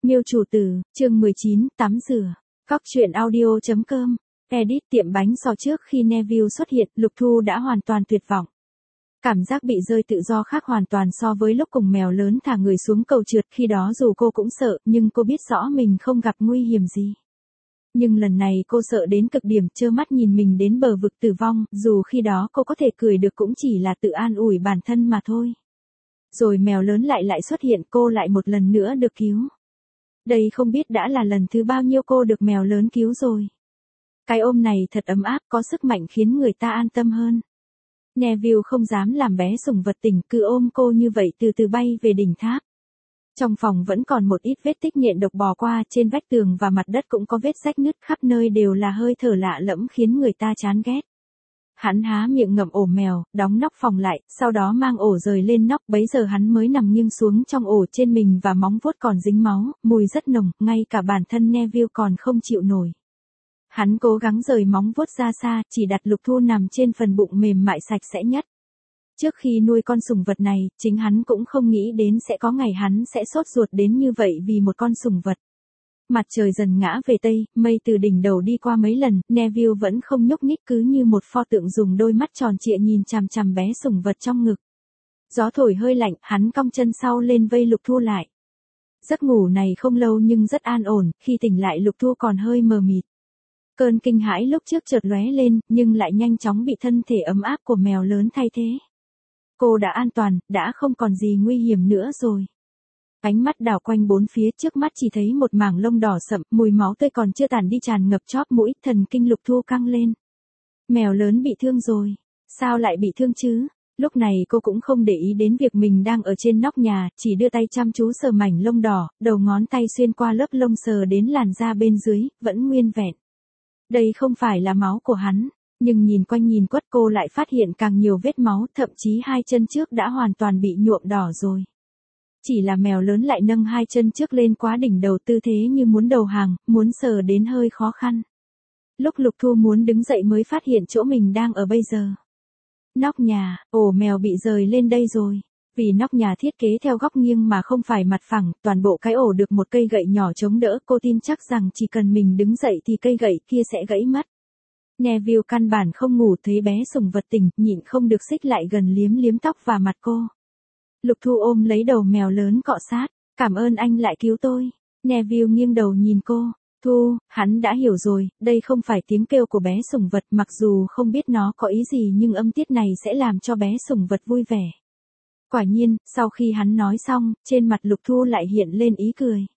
Miêu chủ tử, chương 19, tắm rửa. Góc truyện audio.com. Edit tiệm bánh xò. Trước khi Neville xuất hiện, Lục Thu đã hoàn toàn tuyệt vọng. Cảm giác bị rơi tự do khác hoàn toàn so với lúc cùng mèo lớn thả người xuống cầu trượt. Khi đó dù cô cũng sợ, nhưng cô biết rõ mình không gặp nguy hiểm gì. Nhưng lần này cô sợ đến cực điểm, trơ mắt nhìn mình đến bờ vực tử vong, dù khi đó cô có thể cười được cũng chỉ là tự an ủi bản thân mà thôi. Rồi mèo lớn lại xuất hiện, cô lại một lần nữa được cứu. Đây không biết đã là lần thứ bao nhiêu cô được mèo lớn cứu rồi. Cái ôm này thật ấm áp, có sức mạnh khiến người ta an tâm hơn. Neville không dám làm bé sủng vật tỉnh, cứ ôm cô như vậy từ từ bay về đỉnh tháp. Trong phòng vẫn còn một ít vết tích nhện độc bò qua, trên vách tường và mặt đất cũng có vết rách nứt, khắp nơi đều là hơi thở lạ lẫm khiến người ta chán ghét. Hắn há miệng ngậm ổ mèo, đóng nóc phòng lại, sau đó mang ổ rời lên nóc, bấy giờ hắn mới nằm nghiêng xuống trong ổ, trên mình và móng vuốt còn dính máu, mùi rất nồng, ngay cả bản thân Neville còn không chịu nổi. Hắn cố gắng rời móng vuốt ra xa, chỉ đặt Lục Thu nằm trên phần bụng mềm mại sạch sẽ nhất. Trước khi nuôi con sủng vật này, chính hắn cũng không nghĩ đến sẽ có ngày hắn sẽ sốt ruột đến như vậy vì một con sủng vật. Mặt trời dần ngã về tây, mây từ đỉnh đầu đi qua mấy lần, Neville vẫn không nhúc nhích, cứ như một pho tượng dùng đôi mắt tròn trịa nhìn chằm chằm bé sủng vật trong ngực. Gió thổi hơi lạnh, hắn cong chân sau lên vây Lục Thu lại. Giấc ngủ này không lâu nhưng rất an ổn, khi tỉnh lại Lục Thu còn hơi mờ mịt. Cơn kinh hãi lúc trước chợt lóe lên, nhưng lại nhanh chóng bị thân thể ấm áp của mèo lớn thay thế. Cô đã an toàn, đã không còn gì nguy hiểm nữa rồi. Ánh mắt đảo quanh bốn phía, trước mắt chỉ thấy một mảng lông đỏ sậm, mùi máu tươi còn chưa tàn đi tràn ngập chóp mũi, thần kinh Lục Thu căng lên. Mèo lớn bị thương rồi. Sao lại bị thương chứ? Lúc này cô cũng không để ý đến việc mình đang ở trên nóc nhà, chỉ đưa tay chăm chú sờ mảnh lông đỏ, đầu ngón tay xuyên qua lớp lông sờ đến làn da bên dưới, vẫn nguyên vẹn. Đây không phải là máu của hắn, nhưng nhìn quanh nhìn quất cô lại phát hiện càng nhiều vết máu, thậm chí hai chân trước đã hoàn toàn bị nhuộm đỏ rồi. Chỉ là mèo lớn lại nâng hai chân trước lên quá đỉnh đầu, tư thế như muốn đầu hàng, muốn sờ đến hơi khó khăn. Lúc Lục Thu muốn đứng dậy mới phát hiện chỗ mình đang ở bây giờ. Nóc nhà, ổ mèo bị rời lên đây rồi. Vì nóc nhà thiết kế theo góc nghiêng mà không phải mặt phẳng, toàn bộ cái ổ được một cây gậy nhỏ chống đỡ, cô tin chắc rằng chỉ cần mình đứng dậy thì cây gậy kia sẽ gãy mất. Neville căn bản không ngủ, thấy bé sủng vật tỉnh, nhịn không được xích lại gần liếm liếm tóc và mặt cô. Lục Thu ôm lấy đầu mèo lớn cọ sát, cảm ơn anh lại cứu tôi. Neville nghiêng đầu nhìn cô. Thu, hắn đã hiểu rồi, đây không phải tiếng kêu của bé sủng vật, mặc dù không biết nó có ý gì nhưng âm tiết này sẽ làm cho bé sủng vật vui vẻ. Quả nhiên, sau khi hắn nói xong, trên mặt Lục Thu lại hiện lên ý cười.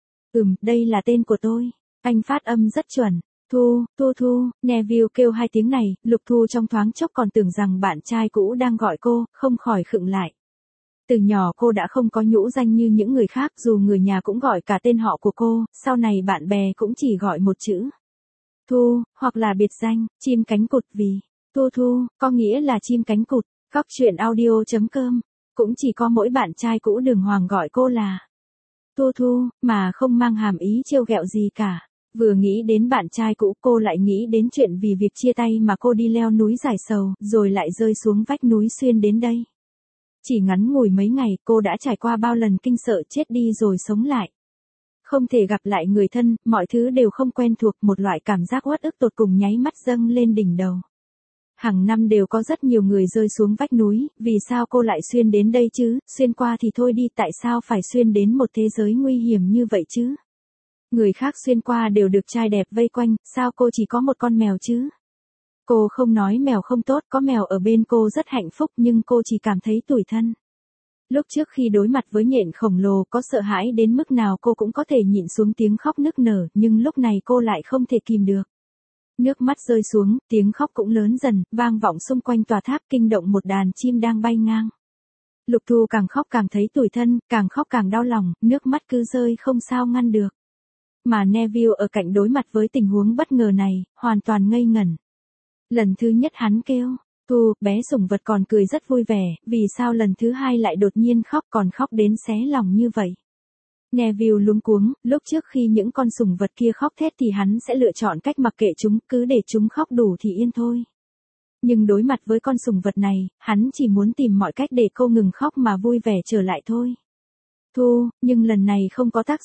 Đây là tên của tôi. Anh phát âm rất chuẩn. Thu, Neville kêu hai tiếng này, Lục Thu trong thoáng chốc còn tưởng rằng bạn trai cũ đang gọi cô, không khỏi khựng lại. Từ nhỏ cô đã không có nhũ danh như những người khác, dù người nhà cũng gọi cả tên họ của cô, sau này bạn bè cũng chỉ gọi một chữ Thu, hoặc là biệt danh, chim cánh cụt, vì Thu, có nghĩa là chim cánh cụt. Góc truyện audio.com. Cũng chỉ có mỗi bạn trai cũ Đường Hoàng gọi cô là Thu, mà không mang hàm ý trêu ghẹo gì cả. Vừa nghĩ đến bạn trai cũ, cô lại nghĩ đến chuyện vì việc chia tay mà cô đi leo núi giải sầu, rồi lại rơi xuống vách núi xuyên đến đây. Chỉ ngắn ngủi mấy ngày, cô đã trải qua bao lần kinh sợ chết đi rồi sống lại. Không thể gặp lại người thân, mọi thứ đều không quen thuộc, một loại cảm giác uất ức tột cùng nháy mắt dâng lên đỉnh đầu. Hàng năm đều có rất nhiều người rơi xuống vách núi, vì sao cô lại xuyên đến đây chứ? Xuyên qua thì thôi đi, tại sao phải xuyên đến một thế giới nguy hiểm như vậy chứ? Người khác xuyên qua đều được trai đẹp vây quanh, sao cô chỉ có một con mèo chứ? Cô không nói mèo không tốt, có mèo ở bên cô rất hạnh phúc, nhưng cô chỉ cảm thấy tủi thân. Lúc trước khi đối mặt với nhện khổng lồ, có sợ hãi đến mức nào cô cũng có thể nhịn xuống tiếng khóc nức nở, nhưng lúc này cô lại không thể kìm được. Nước mắt rơi xuống, tiếng khóc cũng lớn dần, vang vọng xung quanh tòa tháp, kinh động một đàn chim đang bay ngang. Lục Thu càng khóc càng thấy tủi thân, càng khóc càng đau lòng, nước mắt cứ rơi không sao ngăn được. Mà Neville ở cạnh đối mặt với tình huống bất ngờ này, hoàn toàn ngây ngẩn. Lần thứ nhất hắn kêu Thu, bé sủng vật còn cười rất vui vẻ, vì sao lần thứ hai lại đột nhiên khóc, còn khóc đến xé lòng như vậy? Neville luống cuống, lúc trước khi những con sủng vật kia khóc thét thì hắn sẽ lựa chọn cách mặc kệ chúng, cứ để chúng khóc đủ thì yên thôi. Nhưng đối mặt với con sủng vật này, hắn chỉ muốn tìm mọi cách để cô ngừng khóc mà vui vẻ trở lại thôi. Nhưng lần này không có tác dụng.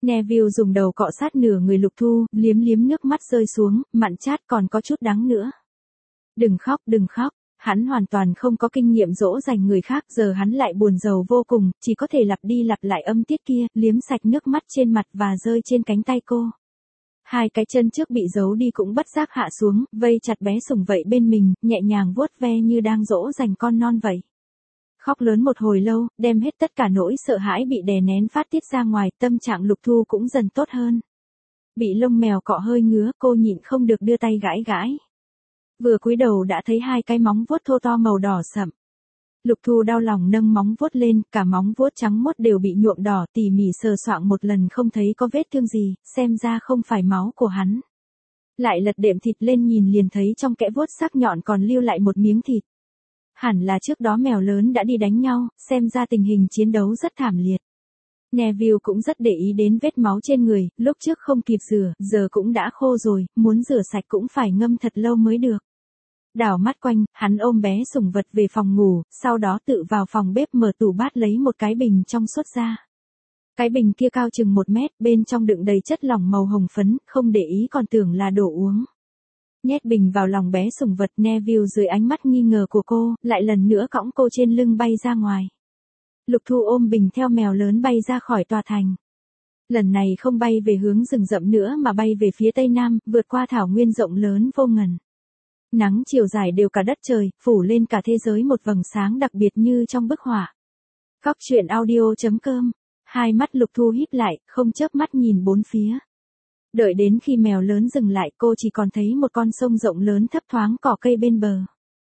Neville dùng đầu cọ sát nửa người Lục Thu, liếm liếm nước mắt rơi xuống, mặn chát còn có chút đắng nữa. Đừng khóc, đừng khóc. Hắn hoàn toàn không có kinh nghiệm dỗ dành người khác, giờ hắn lại buồn rầu vô cùng, chỉ có thể lặp đi lặp lại âm tiết kia, liếm sạch nước mắt trên mặt và rơi trên cánh tay cô. Hai cái chân trước bị giấu đi cũng bất giác hạ xuống, vây chặt bé sủng vậy bên mình, nhẹ nhàng vuốt ve như đang dỗ dành con non vậy. Khóc lớn một hồi lâu, đem hết tất cả nỗi sợ hãi bị đè nén phát tiết ra ngoài, tâm trạng Lục Thu cũng dần tốt hơn. Bị lông mèo cọ hơi ngứa, cô nhịn không được đưa tay gãi gãi. Vừa cúi đầu đã thấy hai cái móng vuốt thô to màu đỏ sậm. Lục Thu đau lòng nâng móng vuốt lên, cả móng vuốt trắng muốt đều bị nhuộm đỏ, tỉ mỉ sờ soạng một lần không thấy có vết thương gì, xem ra không phải máu của hắn. Lại lật đệm thịt lên nhìn liền thấy trong kẽ vuốt sắc nhọn còn lưu lại một miếng thịt. Hẳn là trước đó mèo lớn đã đi đánh nhau, xem ra tình hình chiến đấu rất thảm liệt. Neville cũng rất để ý đến vết máu trên người, lúc trước không kịp rửa, giờ cũng đã khô rồi, muốn rửa sạch cũng phải ngâm thật lâu mới được. Đảo mắt quanh, hắn ôm bé sủng vật về phòng ngủ, sau đó tự vào phòng bếp mở tủ bát lấy một cái bình trong suốt ra. Cái bình kia cao chừng 1 mét, bên trong đựng đầy chất lỏng màu hồng phấn, không để ý còn tưởng là đồ uống. Nhét bình vào lòng bé sủng vật, Neville dưới ánh mắt nghi ngờ của cô, lại lần nữa cõng cô trên lưng bay ra ngoài. Lục Thu ôm bình theo mèo lớn bay ra khỏi tòa thành. Lần này không bay về hướng rừng rậm nữa mà bay về phía tây nam, vượt qua thảo nguyên rộng lớn vô ngần. Nắng chiều dài đều cả đất trời, phủ lên cả thế giới một vầng sáng đặc biệt như trong bức họa. Góc truyện audio.com. Hai mắt Lục Thu híp lại, không chớp mắt nhìn bốn phía. Đợi đến khi mèo lớn dừng lại, cô chỉ còn thấy một con sông rộng lớn thấp thoáng cỏ cây bên bờ.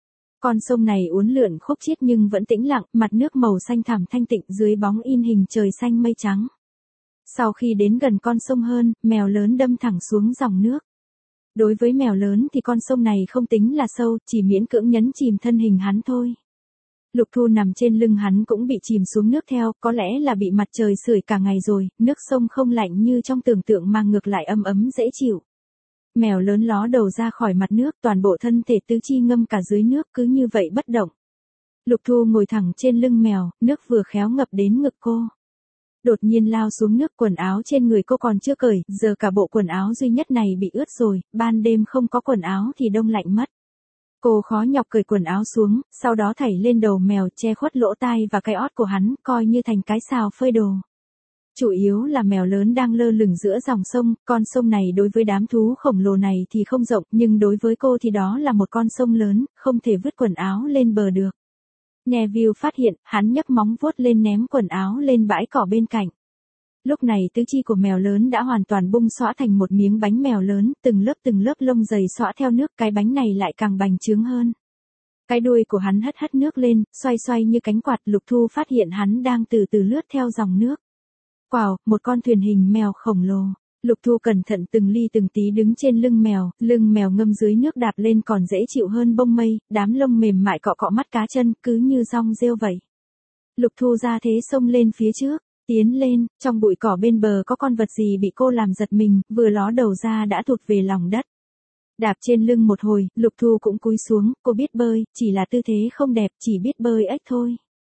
Con sông này uốn lượn khúc chiết nhưng vẫn tĩnh lặng, mặt nước màu xanh thẳm thanh tịnh dưới bóng in hình trời xanh mây trắng. Sau khi đến gần con sông hơn, mèo lớn đâm thẳng xuống dòng nước. Đối với mèo lớn thì con sông này không tính là sâu, chỉ miễn cưỡng nhấn chìm thân hình hắn thôi. Lục Thu nằm trên lưng hắn cũng bị chìm xuống nước theo, có lẽ là bị mặt trời sưởi cả ngày rồi, nước sông không lạnh như trong tưởng tượng mà ngược lại ấm ấm dễ chịu. Mèo lớn ló đầu ra khỏi mặt nước, toàn bộ thân thể tứ chi ngâm cả dưới nước cứ như vậy bất động. Lục Thu ngồi thẳng trên lưng mèo, nước vừa khéo ngập đến ngực cô. Đột nhiên lao xuống nước, quần áo trên người cô còn chưa cởi, giờ cả bộ quần áo duy nhất này bị ướt rồi, ban đêm không có quần áo thì đông lạnh mất. Cô khó nhọc cởi quần áo xuống, sau đó thảy lên đầu mèo che khuất lỗ tai và cái ót của hắn, coi như thành cái xào phơi đồ. Chủ yếu là mèo lớn đang lơ lửng giữa dòng sông, con sông này đối với đám thú khổng lồ này thì không rộng, nhưng đối với cô thì đó là một con sông lớn, không thể vứt quần áo lên bờ được. Neville phát hiện, hắn nhấc móng vuốt lên ném quần áo lên bãi cỏ bên cạnh. Lúc này tứ chi của mèo lớn đã hoàn toàn bung xõa thành một miếng bánh mèo lớn, từng lớp lông dày xõa theo nước, cái bánh này lại càng bành trướng hơn. Cái đuôi của hắn hất hất nước lên, xoay xoay như cánh quạt. Lục Thu phát hiện hắn đang từ từ lướt theo dòng nước. Wow, một con thuyền hình mèo khổng lồ. Lục Thu cẩn thận từng ly từng tí đứng trên lưng mèo ngâm dưới nước đạp lên còn dễ chịu hơn bông mây, đám lông mềm mại cọ cọ mắt cá chân, cứ như dong rêu vậy. Lục Thu ra thế xông lên phía trước, tiến lên, trong bụi cỏ bên bờ có con vật gì bị cô làm giật mình, vừa ló đầu ra đã thụt về lòng đất. Đạp trên lưng một hồi, Lục Thu cũng cúi xuống, cô biết bơi, chỉ là tư thế không đẹp, chỉ biết bơi ếch thôi.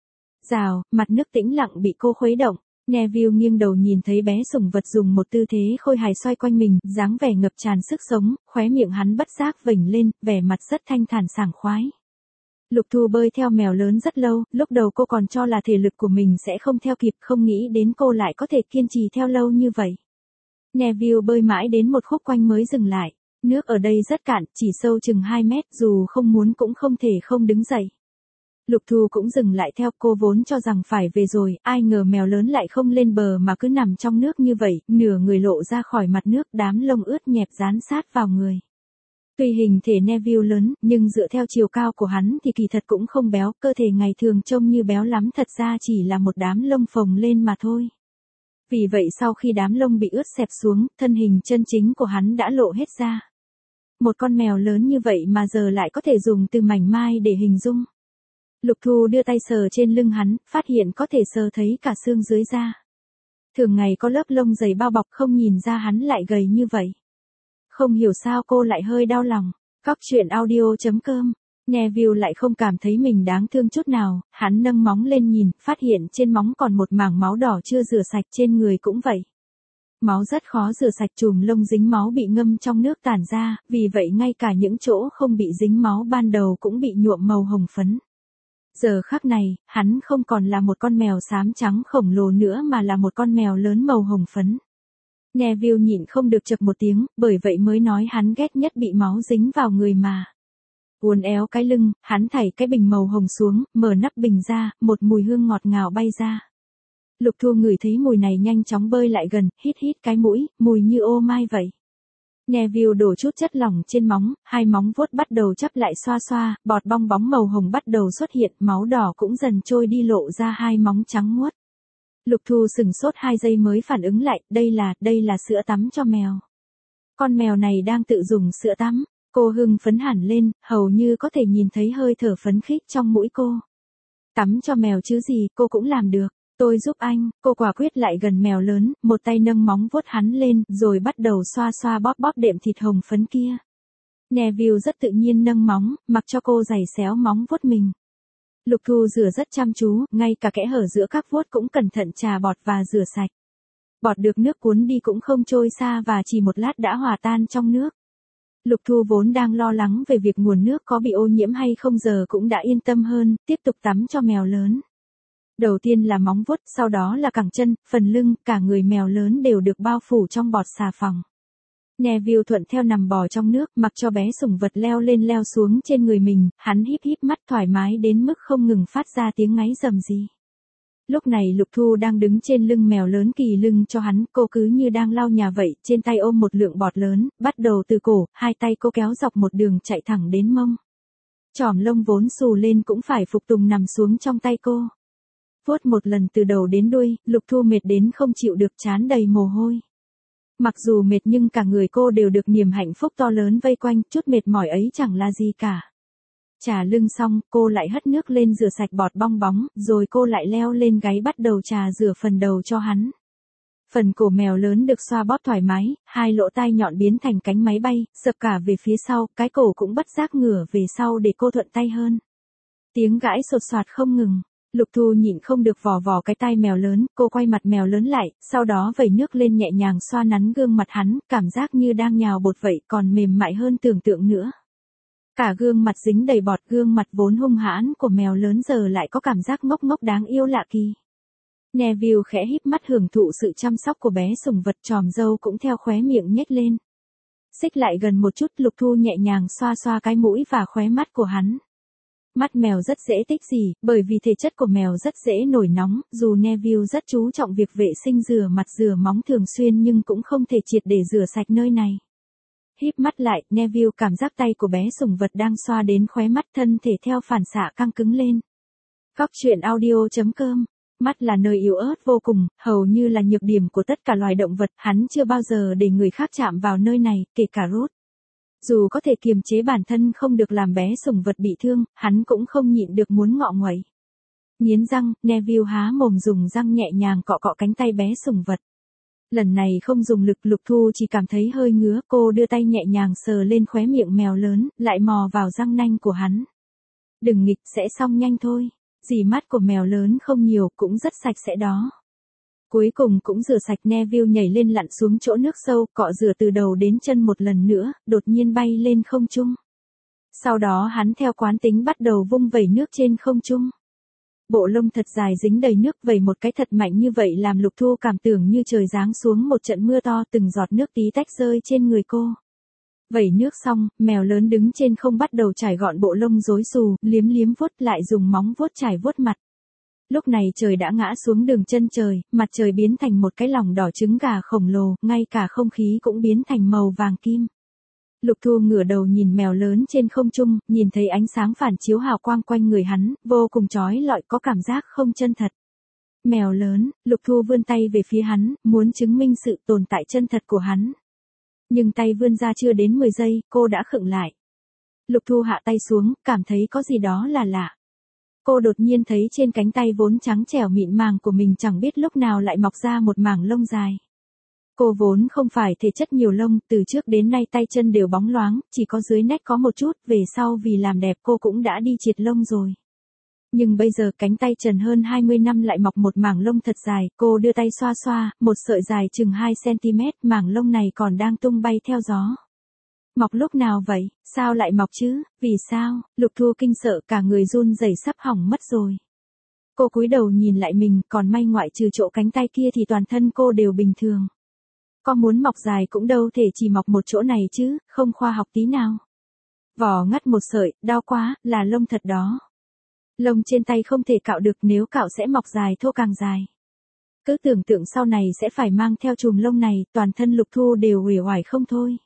Rào, mặt nước tĩnh lặng bị cô khuấy động. Neville nghiêng đầu nhìn thấy bé sủng vật dùng một tư thế khôi hài xoay quanh mình, dáng vẻ ngập tràn sức sống, khóe miệng hắn bất giác vểnh lên, vẻ mặt rất thanh thản sảng khoái. Lục Thu bơi theo mèo lớn rất lâu, lúc đầu cô còn cho là thể lực của mình sẽ không theo kịp, không nghĩ đến cô lại có thể kiên trì theo lâu như vậy. Neville bơi mãi đến một khúc quanh mới dừng lại. Nước ở đây rất cạn, chỉ sâu chừng 2 mét, dù không muốn cũng không thể không đứng dậy. Lục Thu cũng dừng lại theo, cô vốn cho rằng phải về rồi, ai ngờ mèo lớn lại không lên bờ mà cứ nằm trong nước như vậy, nửa người lộ ra khỏi mặt nước, đám lông ướt nhẹp dán sát vào người. Tuy hình thể Neville lớn, nhưng dựa theo chiều cao của hắn thì kỳ thật cũng không béo, cơ thể ngày thường trông như béo lắm thật ra chỉ là một đám lông phồng lên mà thôi. Vì vậy sau khi đám lông bị ướt xẹp xuống, thân hình chân chính của hắn đã lộ hết ra. Một con mèo lớn như vậy mà giờ lại có thể dùng từ mảnh mai để hình dung. Lục Thu đưa tay sờ trên lưng hắn, phát hiện có thể sờ thấy cả xương dưới da. Thường ngày có lớp lông dày bao bọc không nhìn ra hắn lại gầy như vậy. Không hiểu sao cô lại hơi đau lòng. Góc truyện audio.com. Neville lại không cảm thấy mình đáng thương chút nào, hắn nâng móng lên nhìn, phát hiện trên móng còn một mảng máu đỏ chưa rửa sạch, trên người cũng vậy. Máu rất khó rửa sạch, chùm lông dính máu bị ngâm trong nước tản ra, vì vậy ngay cả những chỗ không bị dính máu ban đầu cũng bị nhuộm màu hồng phấn. Giờ khắc này, hắn không còn là một con mèo xám trắng khổng lồ nữa mà là một con mèo lớn màu hồng phấn. Neville nhịn không được chậc một tiếng, bởi vậy mới nói hắn ghét nhất bị máu dính vào người mà. Uốn éo cái lưng, hắn thảy cái bình màu hồng xuống, mở nắp bình ra, một mùi hương ngọt ngào bay ra. Lục Thu ngửi thấy mùi này nhanh chóng bơi lại gần, hít hít cái mũi, mùi như ô mai vậy. Neville đổ chút chất lỏng trên móng, hai móng vuốt bắt đầu chắp lại xoa xoa, bọt bong bóng màu hồng bắt đầu xuất hiện, máu đỏ cũng dần trôi đi lộ ra hai móng trắng muốt. Lục Thu sửng sốt 2 giây mới phản ứng lại, đây là sữa tắm cho mèo. Con mèo này đang tự dùng sữa tắm, cô hưng phấn hẳn lên, hầu như có thể nhìn thấy hơi thở phấn khích trong mũi cô. Tắm cho mèo chứ gì, cô cũng làm được. Tôi giúp anh, cô quả quyết lại gần mèo lớn, một tay nâng móng vuốt hắn lên, rồi bắt đầu xoa xoa bóp bóp đệm thịt hồng phấn kia. Neville rất tự nhiên nâng móng, mặc cho cô giày xéo móng vuốt mình. Lục Thu rửa rất chăm chú, ngay cả kẽ hở giữa các vuốt cũng cẩn thận chà bọt và rửa sạch. Bọt được nước cuốn đi cũng không trôi xa và chỉ một lát đã hòa tan trong nước. Lục Thu vốn đang lo lắng về việc nguồn nước có bị ô nhiễm hay không giờ cũng đã yên tâm hơn, tiếp tục tắm cho mèo lớn. Đầu tiên là móng vuốt, sau đó là cẳng chân, phần lưng, cả người mèo lớn đều được bao phủ trong bọt xà phòng. Neville thuận theo nằm bò trong nước, mặc cho bé sủng vật leo lên leo xuống trên người mình, hắn híp híp mắt thoải mái đến mức không ngừng phát ra tiếng ngáy rầm rì. Lúc này Lục Thu đang đứng trên lưng mèo lớn kỳ lưng cho hắn, cô cứ như đang lau nhà vậy, trên tay ôm một lượng bọt lớn, bắt đầu từ cổ, hai tay cô kéo dọc một đường chạy thẳng đến mông. Chòm lông vốn xù lên cũng phải phục tùng nằm xuống trong tay cô. Vuốt một lần từ đầu đến đuôi, Lục Thu mệt đến không chịu được, trán đầy mồ hôi. Mặc dù mệt nhưng cả người cô đều được niềm hạnh phúc to lớn vây quanh, chút mệt mỏi ấy chẳng là gì cả. Chà lưng xong, cô lại hất nước lên rửa sạch bọt bong bóng, rồi cô lại leo lên gáy bắt đầu chà rửa phần đầu cho hắn. Phần cổ mèo lớn được xoa bóp thoải mái, hai lỗ tai nhọn biến thành cánh máy bay, sập cả về phía sau, cái cổ cũng bất giác ngửa về sau để cô thuận tay hơn. Tiếng gãi sột soạt không ngừng. Lục Thu nhịn không được vò vò cái tai mèo lớn, cô quay mặt mèo lớn lại, sau đó vẩy nước lên nhẹ nhàng xoa nắn gương mặt hắn, cảm giác như đang nhào bột vậy, còn mềm mại hơn tưởng tượng nữa. Cả gương mặt dính đầy bọt, gương mặt vốn hung hãn của mèo lớn giờ lại có cảm giác ngốc ngốc đáng yêu lạ kỳ. Neville khẽ híp mắt hưởng thụ sự chăm sóc của bé sủng vật, tròm râu cũng theo khóe miệng nhếch lên. Xích lại gần một chút, Lục Thu nhẹ nhàng xoa xoa cái mũi và khóe mắt của hắn. Mắt mèo rất dễ tích gì, bởi vì thể chất của mèo rất dễ nổi nóng, dù Neville rất chú trọng việc vệ sinh rửa mặt rửa móng thường xuyên nhưng cũng không thể triệt để rửa sạch nơi này. Híp mắt lại, Neville cảm giác tay của bé sủng vật đang xoa đến khóe mắt, thân thể theo phản xạ căng cứng lên. Góc truyện audio.com. Mắt là nơi yếu ớt vô cùng, hầu như là nhược điểm của tất cả loài động vật, hắn chưa bao giờ để người khác chạm vào nơi này, kể cả Ruth. Dù có thể kiềm chế bản thân không được làm bé sủng vật bị thương, hắn cũng không nhịn được muốn ngọ nguậy. Nghiến răng, Neville há mồm dùng răng nhẹ nhàng cọ cọ cánh tay bé sủng vật. Lần này không dùng lực, Lục Thu chỉ cảm thấy hơi ngứa, cô đưa tay nhẹ nhàng sờ lên khóe miệng mèo lớn, lại mò vào răng nanh của hắn. Đừng nghịch, sẽ xong nhanh thôi. Dì mắt của mèo lớn không nhiều, cũng rất sạch sẽ đó. Cuối cùng cũng rửa sạch, Neville nhảy lên lặn xuống chỗ nước sâu, cọ rửa từ đầu đến chân một lần nữa, đột nhiên bay lên không trung. Sau đó hắn theo quán tính bắt đầu vung vẩy nước trên không trung. Bộ lông thật dài dính đầy nước, vẩy một cái thật mạnh như vậy làm Lục Thu cảm tưởng như trời giáng xuống một trận mưa to, từng giọt nước tí tách rơi trên người cô. Vẩy nước xong, mèo lớn đứng trên không bắt đầu trải gọn bộ lông rối xù, liếm liếm vuốt, lại dùng móng vuốt trải vuốt mặt. Lúc này trời đã ngã xuống đường chân trời, mặt trời biến thành một cái lòng đỏ trứng gà khổng lồ, ngay cả không khí cũng biến thành màu vàng kim. Lục Thu ngửa đầu nhìn mèo lớn trên không trung, nhìn thấy ánh sáng phản chiếu hào quang quanh người hắn, vô cùng chói lọi, có cảm giác không chân thật. Mèo lớn, Lục Thu vươn tay về phía hắn, muốn chứng minh sự tồn tại chân thật của hắn. Nhưng tay vươn ra chưa đến 10 giây, cô đã khựng lại. Lục Thu hạ tay xuống, cảm thấy có gì đó là lạ. Cô đột nhiên thấy trên cánh tay vốn trắng trẻo mịn màng của mình chẳng biết lúc nào lại mọc ra một mảng lông dài. Cô vốn không phải thể chất nhiều lông, từ trước đến nay tay chân đều bóng loáng, chỉ có dưới nách có một chút, về sau vì làm đẹp cô cũng đã đi triệt lông rồi. Nhưng bây giờ cánh tay trần hơn 20 năm lại mọc một mảng lông thật dài, cô đưa tay xoa xoa, một sợi dài chừng 2 cm, mảng lông này còn đang tung bay theo gió. Mọc lúc nào vậy, sao lại mọc chứ, vì sao, Lục Thu kinh sợ cả người run rẩy sắp hỏng mất rồi. Cô cúi đầu nhìn lại mình, còn may ngoại trừ chỗ cánh tay kia thì toàn thân cô đều bình thường. Có muốn mọc dài cũng đâu thể chỉ mọc một chỗ này chứ, không khoa học tí nào. Vỏ ngắt một sợi, đau quá, là lông thật đó. Lông trên tay không thể cạo được, nếu cạo sẽ mọc dài thô càng dài. Cứ tưởng tượng sau này sẽ phải mang theo chùm lông này, toàn thân Lục Thu đều uể oải không thôi.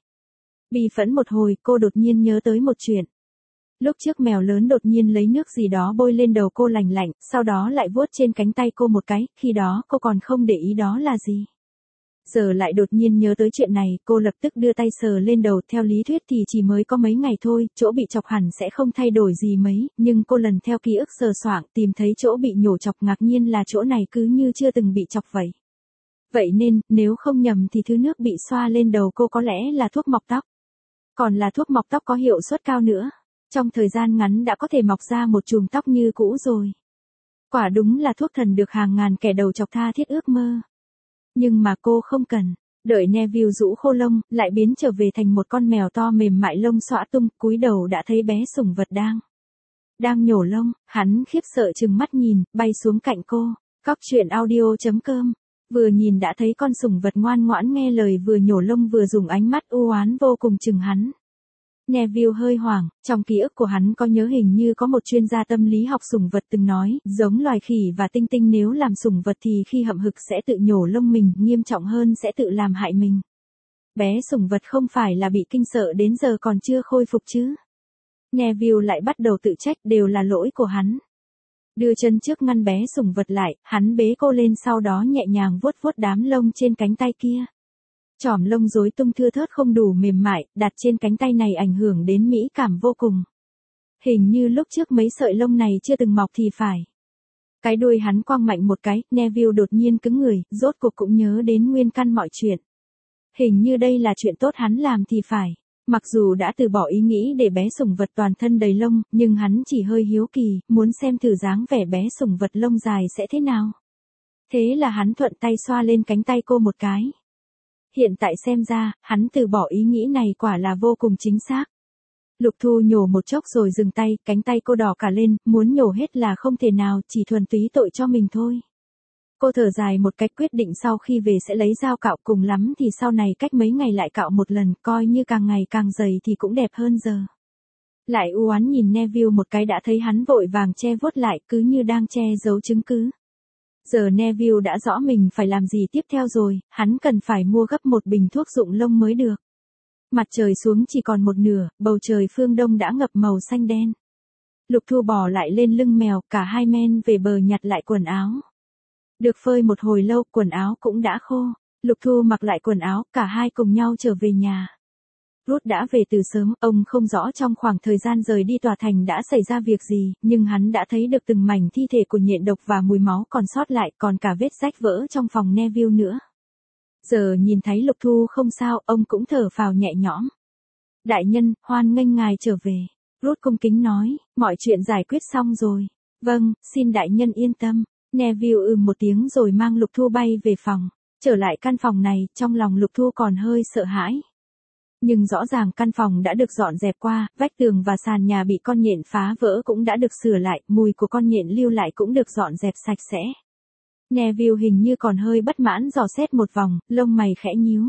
Bi phẫn một hồi, cô đột nhiên nhớ tới một chuyện. Lúc trước mèo lớn đột nhiên lấy nước gì đó bôi lên đầu cô lành lạnh, sau đó lại vuốt trên cánh tay cô một cái, khi đó cô còn không để ý đó là gì. Giờ lại đột nhiên nhớ tới chuyện này, cô lập tức đưa tay sờ lên đầu, theo lý thuyết thì chỉ mới có mấy ngày thôi, chỗ bị chọc hẳn sẽ không thay đổi gì mấy, nhưng cô lần theo ký ức sờ soạng tìm thấy chỗ bị nhổ chọc, ngạc nhiên là chỗ này cứ như chưa từng bị chọc vậy. Vậy nên, nếu không nhầm thì thứ nước bị xoa lên đầu cô có lẽ là thuốc mọc tóc. Còn là thuốc mọc tóc có hiệu suất cao nữa. Trong thời gian ngắn đã có thể mọc ra một chùm tóc như cũ rồi. Quả đúng là thuốc thần được hàng ngàn kẻ đầu chọc tha thiết ước mơ. Nhưng mà cô không cần. Đợi Neville rũ khô lông, lại biến trở về thành một con mèo to mềm mại lông xõa tung, cúi đầu đã thấy bé sủng vật đang nhổ lông, hắn khiếp sợ trừng mắt nhìn, bay xuống cạnh cô. Cóc truyện audio.com. Vừa nhìn đã thấy con sủng vật ngoan ngoãn nghe lời, vừa nhổ lông vừa dùng ánh mắt u oán vô cùng chừng hắn. Neville hơi hoảng, trong ký ức của hắn có nhớ hình như có một chuyên gia tâm lý học sủng vật từng nói, giống loài khỉ và tinh tinh nếu làm sủng vật thì khi hậm hực sẽ tự nhổ lông mình, nghiêm trọng hơn sẽ tự làm hại mình. Bé sủng vật không phải là bị kinh sợ đến giờ còn chưa khôi phục chứ. Neville lại bắt đầu tự trách, đều là lỗi của hắn. Đưa chân trước ngăn bé sủng vật lại, hắn bế cô lên, sau đó nhẹ nhàng vuốt vuốt đám lông trên cánh tay kia. Chòm lông rối tung thưa thớt không đủ mềm mại, đặt trên cánh tay này ảnh hưởng đến mỹ cảm vô cùng. Hình như lúc trước mấy sợi lông này chưa từng mọc thì phải. Cái đuôi hắn quăng mạnh một cái, Neville đột nhiên cứng người, rốt cuộc cũng nhớ đến nguyên căn mọi chuyện. Hình như đây là chuyện tốt hắn làm thì phải. Mặc dù đã từ bỏ ý nghĩ để bé sủng vật toàn thân đầy lông, nhưng hắn chỉ hơi hiếu kỳ, muốn xem thử dáng vẻ bé sủng vật lông dài sẽ thế nào. Thế là hắn thuận tay xoa lên cánh tay cô một cái. Hiện tại xem ra, hắn từ bỏ ý nghĩ này quả là vô cùng chính xác. Lục Thu nhổ một chốc rồi dừng tay, cánh tay cô đỏ cả lên, muốn nhổ hết là không thể nào, chỉ thuần túy tội cho mình thôi. Cô thở dài một cách quyết định, sau khi về sẽ lấy dao cạo, cùng lắm thì sau này cách mấy ngày lại cạo một lần, coi như càng ngày càng dày thì cũng đẹp hơn giờ. Lại u oán nhìn Neville một cái, đã thấy hắn vội vàng che vuốt lại, cứ như đang che giấu chứng cứ. Giờ Neville đã rõ mình phải làm gì tiếp theo rồi, hắn cần phải mua gấp một bình thuốc rụng lông mới được. Mặt trời xuống chỉ còn một nửa, bầu trời phương đông đã ngập màu xanh đen. Lục Thu bò lại lên lưng mèo, cả hai men về bờ nhặt lại quần áo. Được phơi một hồi lâu, quần áo cũng đã khô. Lục Thu mặc lại quần áo, cả hai cùng nhau trở về nhà. Ruth đã về từ sớm, ông không rõ trong khoảng thời gian rời đi tòa thành đã xảy ra việc gì, nhưng hắn đã thấy được từng mảnh thi thể của nhện độc và mùi máu còn sót lại, còn cả vết rách vỡ trong phòng Neville nữa. Giờ nhìn thấy Lục Thu không sao, ông cũng thở phào nhẹ nhõm. Đại nhân, hoan nghênh ngài trở về. Ruth cung kính nói, mọi chuyện giải quyết xong rồi. Vâng, xin đại nhân yên tâm. Neville một tiếng rồi mang Lục Thu bay về phòng. Trở lại căn phòng này, trong lòng Lục Thu còn hơi sợ hãi. Nhưng rõ ràng căn phòng đã được dọn dẹp qua, vách tường và sàn nhà bị con nhện phá vỡ cũng đã được sửa lại, mùi của con nhện lưu lại cũng được dọn dẹp sạch sẽ. Neville hình như còn hơi bất mãn dò xét một vòng, lông mày khẽ nhíu.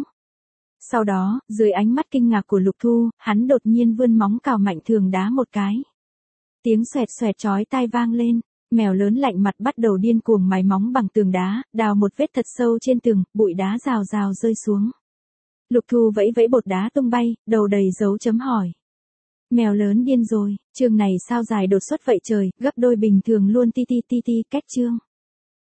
Sau đó, dưới ánh mắt kinh ngạc của Lục Thu, hắn đột nhiên vươn móng cào mạnh tường đá một cái. Tiếng xoẹt xoẹt chói tai vang lên, mèo lớn lạnh mặt bắt đầu điên cuồng mài móng bằng tường đá, đào một vết thật sâu trên tường, bụi đá rào rào rơi xuống. Lục Thu vẫy vẫy bột đá tung bay, đầu đầy dấu chấm hỏi. Mèo lớn điên rồi, chương này sao dài đột xuất vậy trời, gấp đôi bình thường luôn, ti ti ti ti, cách chương.